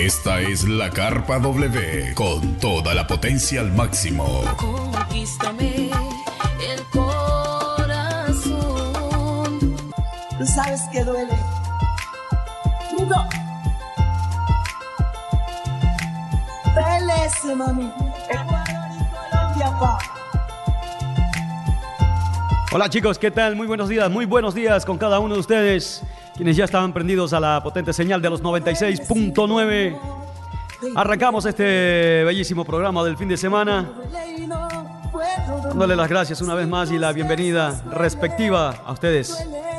Esta es la Carpa W, con toda la potencia al máximo. Conquístame el corazón. Tú sabes que duele. No. Pelece, mami. Ecuador y Colombia, pa. Hola chicos, ¿qué tal? Muy buenos días con cada uno de ustedes, quienes ya estaban prendidos a la potente señal de los 96.9. Arrancamos este bellísimo programa del fin de semana, dándole las gracias una vez más y la bienvenida respectiva a ustedes,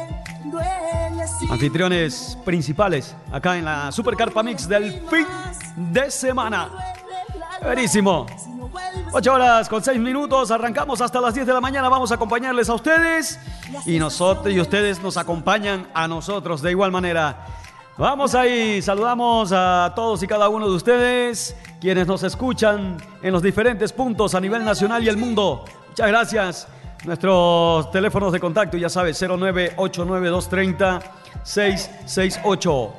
anfitriones principales acá en la Super Carpa Mix del fin de semana. Verísimo. 8 horas con 6 minutos, arrancamos hasta las 10 de la mañana, vamos a acompañarles a ustedes y nosotros y ustedes nos acompañan a nosotros de igual manera. Vamos ahí, saludamos a todos y cada uno de ustedes, quienes nos escuchan en los diferentes puntos a nivel nacional y el mundo. Muchas gracias. Nuestros teléfonos de contacto, ya sabes, 0989-230-668.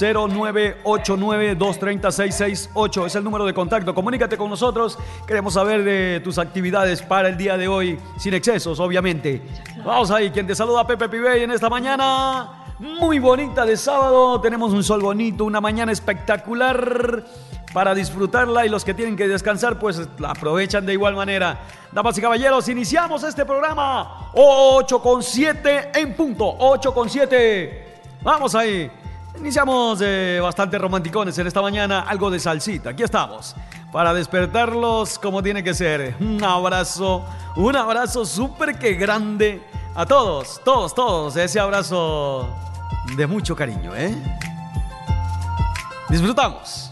0989-230-668 es el número de contacto. Comunícate con nosotros. Queremos saber de tus actividades para el día de hoy, sin excesos, obviamente. Vamos ahí, quien te saluda, Pepe Pibey, en esta mañana muy bonita de sábado. Tenemos un sol bonito, una mañana espectacular para disfrutarla, y los que tienen que descansar pues la aprovechan de igual manera. Damas y caballeros, iniciamos este programa 8:07 en punto, 8:07. Vamos ahí. Iniciamos bastante romanticones en esta mañana, algo de salsita. Aquí estamos para despertarlos como tiene que ser. Un abrazo súper que grande a todos, ese abrazo de mucho cariño, Disfrutamos.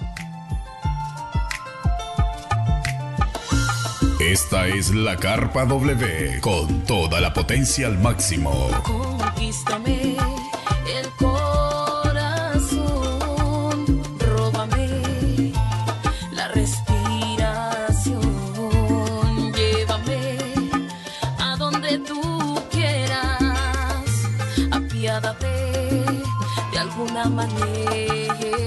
Esta es la Carpa W, con toda la potencia al máximo. Conquístame el corazón, róbame la respiración, llévame a donde tú quieras, apiádate de alguna manera.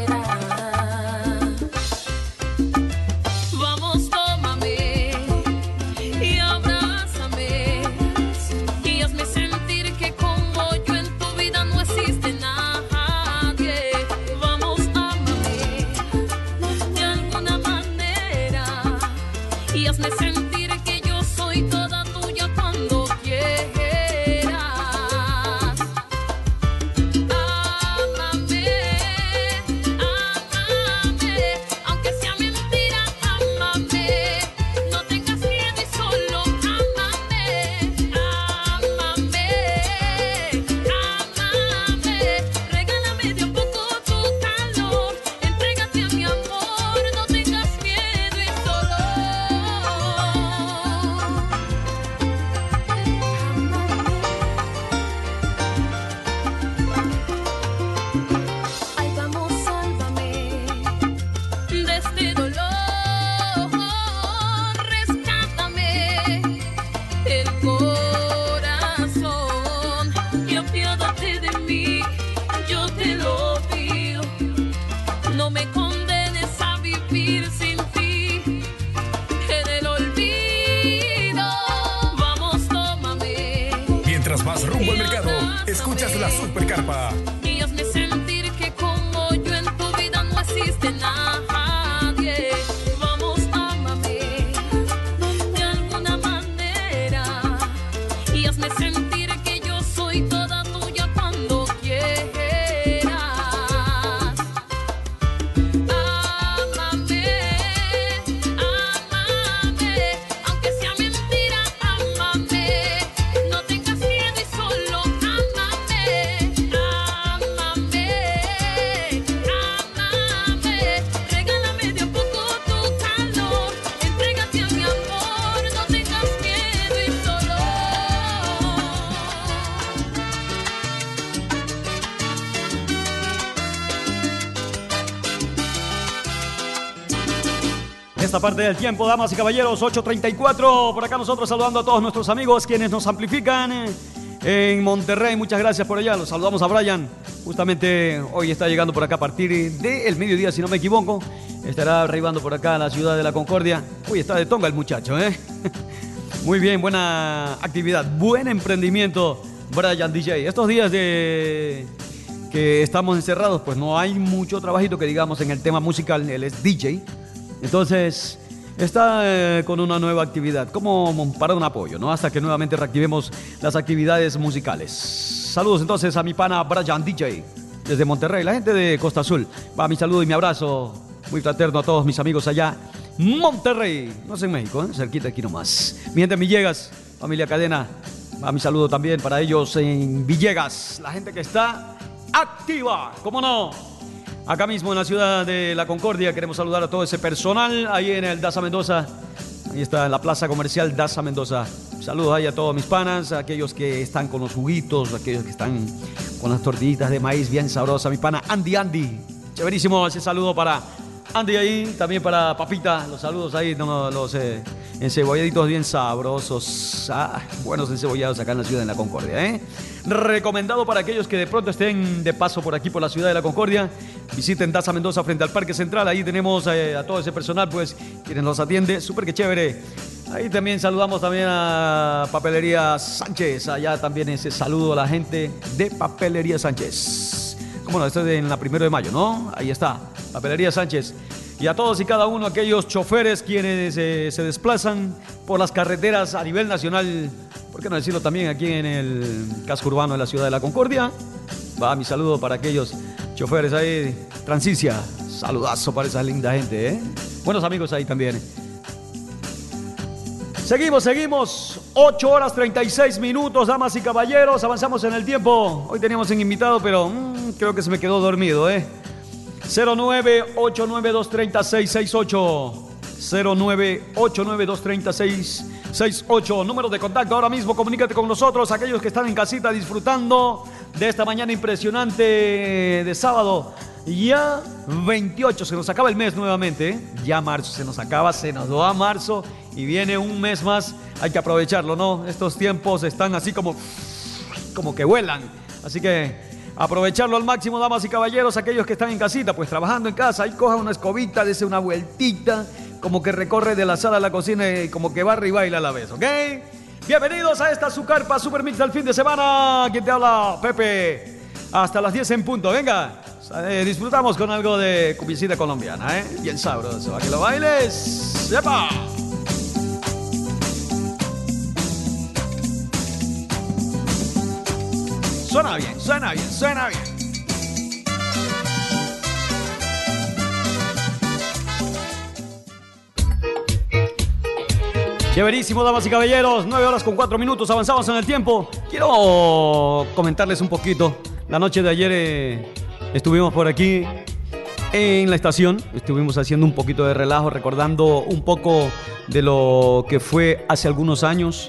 Escuchas la Super Carpa. Y hazme sentir que como yo en tu vida no existe nadie. Vamos, ámame de alguna manera y hazme sentir que yo soy toda tuya cuando quieras. Ámame, ámame, aunque sea mentira, ámame. No tengas miedo y solo Esta parte del tiempo, damas y caballeros, 8:34. Por acá nosotros saludando a todos nuestros amigos quienes nos amplifican en Monterrey. Muchas gracias por allá. Los saludamos a Brian. Justamente hoy está llegando por acá a partir del mediodía, si no me equivoco. Estará arribando por acá a la ciudad de La Concordia. Uy, está de tonga el muchacho, ¿eh? Muy bien, buena actividad, buen emprendimiento, Brian DJ. Estos días de que estamos encerrados, pues no hay mucho trabajito que digamos en el tema musical. Él es DJ. Entonces, está con una nueva actividad, como para un apoyo, ¿no? Hasta que nuevamente reactivemos las actividades musicales. Saludos entonces a mi pana Brian DJ, desde Monterrey, la gente de Costa Azul. Va mi saludo y mi abrazo muy fraterno a todos mis amigos allá. Monterrey, no es en México, cerquita aquí nomás. Mi gente en Villegas, familia Cadena, va mi saludo también para ellos en Villegas. La gente que está activa, ¿cómo no? Acá mismo en la ciudad de La Concordia queremos saludar a todo ese personal ahí en el Daza Mendoza. Ahí está en la plaza comercial Daza Mendoza. Saludos ahí a todos mis panas, a aquellos que están con los juguitos, a aquellos que están con las tortillitas de maíz bien sabrosas. Mi pana Andy. Chéverísimo ese saludo para Andy ahí, también para Papita. Los saludos ahí, los encebolladitos bien sabrosos. Buenos encebollados acá en la ciudad de La Concordia, ¿eh? Recomendado para aquellos que de pronto estén de paso por aquí, por la ciudad de La Concordia. Visiten Daza Mendoza frente al Parque Central. Ahí tenemos a todo ese personal, pues, quienes nos atiende. Súper que chévere. Ahí también saludamos también a Papelería Sánchez. Allá también ese saludo a la gente de Papelería Sánchez. Cómo no, esto es en la 1 de mayo, ¿no? Ahí está, Papelería Sánchez. Y a todos y cada uno aquellos choferes quienes se desplazan por las carreteras a nivel nacional. ¿Por qué no decirlo también aquí en el casco urbano de la ciudad de La Concordia? Va mi saludo para aquellos choferes ahí, Transicia. Saludazo para esa linda gente, ¿eh? Buenos amigos ahí también. Seguimos. 8 horas 36 minutos, damas y caballeros. Avanzamos en el tiempo. Hoy teníamos un invitado, pero creo que se me quedó dormido, ¿eh? 09-892-3668. 09-892-3668. Número de contacto ahora mismo. Comunícate con nosotros, aquellos que están en casita disfrutando de esta mañana impresionante de sábado. Ya 28, se nos acaba el mes nuevamente, ¿eh? Ya marzo se nos acaba, se nos va marzo y viene un mes más. Hay que aprovecharlo, ¿no? Estos tiempos están así como que vuelan. Así que aprovecharlo al máximo, damas y caballeros. Aquellos que están en casita, pues trabajando en casa, ahí coja una escobita, dése una vueltita, como que recorre de la sala a la cocina y como que barra y baila a la vez, ¿ok? Bienvenidos a esta su carpa Super Mix del fin de semana. ¿Quién te habla? Pepe. Hasta las 10 en punto, venga. Disfrutamos con algo de cumbiecita colombiana, ¿eh? Bien sabroso, a que lo bailes. ¡Sepa! Suena bien. Chéverísimo, damas y caballeros. 9 horas con 4 minutos, avanzamos en el tiempo. Quiero comentarles un poquito. La noche de ayer estuvimos por aquí en la estación. Estuvimos haciendo un poquito de relajo, recordando un poco de lo que fue hace algunos años.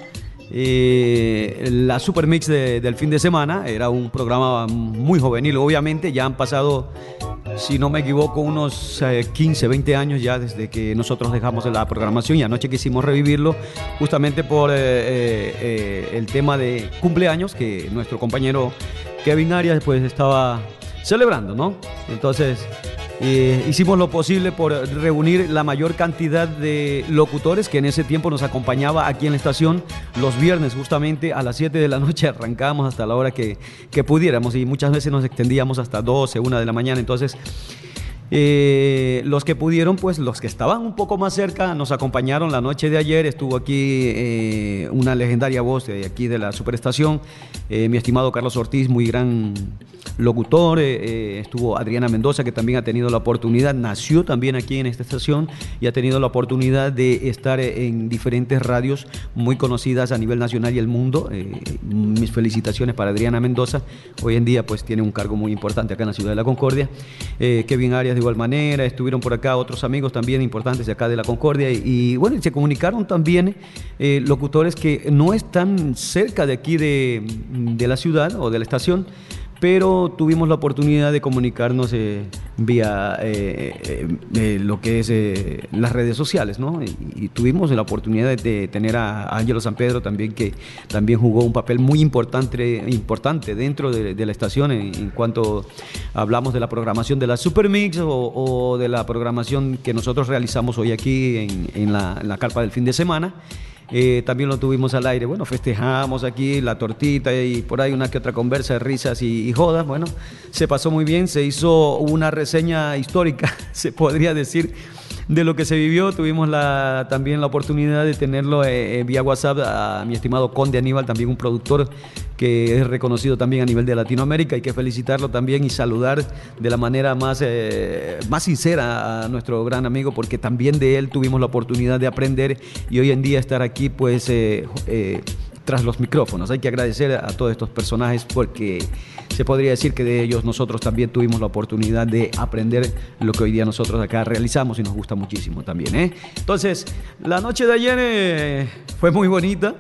La Super Mix del fin de semana. Era un programa muy juvenil, obviamente. Ya han pasado, si no me equivoco, unos 15, 20 años ya desde que nosotros dejamos la programación, y anoche quisimos revivirlo justamente por el tema de cumpleaños que nuestro compañero Kevin Arias pues estaba celebrando, ¿no? Entonces hicimos lo posible por reunir la mayor cantidad de locutores que en ese tiempo nos acompañaba aquí en la estación. Los viernes justamente a las 7 de la noche arrancábamos hasta la hora que pudiéramos, y muchas veces nos extendíamos hasta 12, 1 de la mañana. Entonces los que pudieron, pues los que estaban un poco más cerca nos acompañaron la noche de ayer. Estuvo aquí una legendaria voz de aquí de la superestación, mi estimado Carlos Ortiz, muy gran locutor. Estuvo Adriana Mendoza, que también ha tenido la oportunidad, nació también aquí en esta estación y ha tenido la oportunidad de estar en diferentes radios muy conocidas a nivel nacional y el mundo. Mis felicitaciones para Adriana Mendoza. Hoy en día pues tiene un cargo muy importante acá en la ciudad de La Concordia. Kevin Arias de igual manera. Estuvieron por acá otros amigos también importantes de acá de La Concordia, y bueno, se comunicaron también locutores que no están cerca de aquí de la ciudad o de la estación, pero tuvimos la oportunidad de comunicarnos vía lo que es las redes sociales, ¿no? Y tuvimos la oportunidad de tener a Ángelo San Pedro también, que también jugó un papel muy importante dentro de la estación en cuanto hablamos de la programación de la Supermix o de la programación que nosotros realizamos hoy aquí en la carpa del fin de semana. También lo tuvimos al aire. Bueno, festejamos aquí la tortita y por ahí una que otra conversa de risas y jodas. Bueno, se pasó muy bien, se hizo una reseña histórica, se podría decir, de lo que se vivió. Tuvimos también la oportunidad de tenerlo vía WhatsApp a mi estimado Conde Aníbal, también un productor que es reconocido también a nivel de Latinoamérica. Hay que felicitarlo también y saludar de la manera más sincera a nuestro gran amigo, porque también de él tuvimos la oportunidad de aprender y hoy en día estar aquí pues tras los micrófonos. Hay que agradecer a todos estos personajes porque se podría decir que de ellos nosotros también tuvimos la oportunidad de aprender lo que hoy día nosotros acá realizamos y nos gusta muchísimo también, ¿eh? Entonces, la noche de ayer fue muy bonita.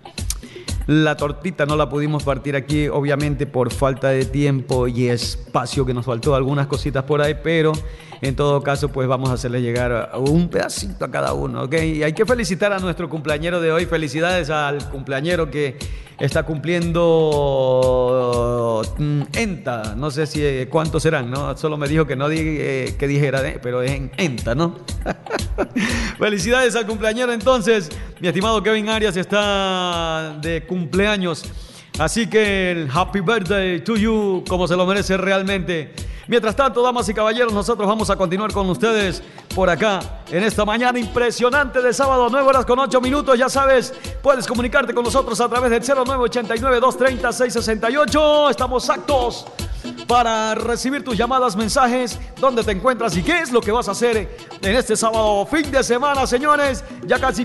La tortita no la pudimos partir aquí, obviamente por falta de tiempo y espacio, que nos faltó algunas cositas por ahí, pero en todo caso pues vamos a hacerle llegar un pedacito a cada uno, ¿ok? Y hay que felicitar a nuestro cumpleañero de hoy. Felicidades al cumpleañero que está cumpliendo ENTA, no sé si cuántos serán, ¿no? Solo me dijo que no que dijera, pero es en ENTA, ¿no? Felicidades al cumpleañero entonces. Mi estimado Kevin Arias está de cumpleaños, así que el happy birthday to you, como se lo merece realmente. Mientras tanto, damas y caballeros, nosotros vamos a continuar con ustedes por acá en esta mañana impresionante de sábado, 9 horas con 8 minutos. Ya sabes, puedes comunicarte con nosotros a través del 0989-230-668. Estamos actos para recibir tus llamadas, mensajes, dónde te encuentras y qué es lo que vas a hacer en este sábado, fin de semana, señores. Ya casi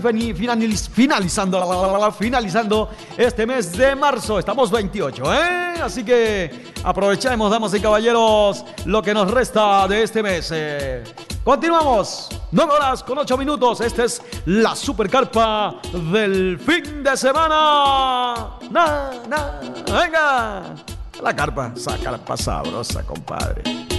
finalizando este mes de marzo. Estamos 28, ¿eh? Así que aprovechemos, damas y caballeros, lo que nos resta de este mes. Continuamos, 9 horas con 8 minutos. Esta es la supercarpa del fin de semana. Venga, la carpa sabrosa, compadre.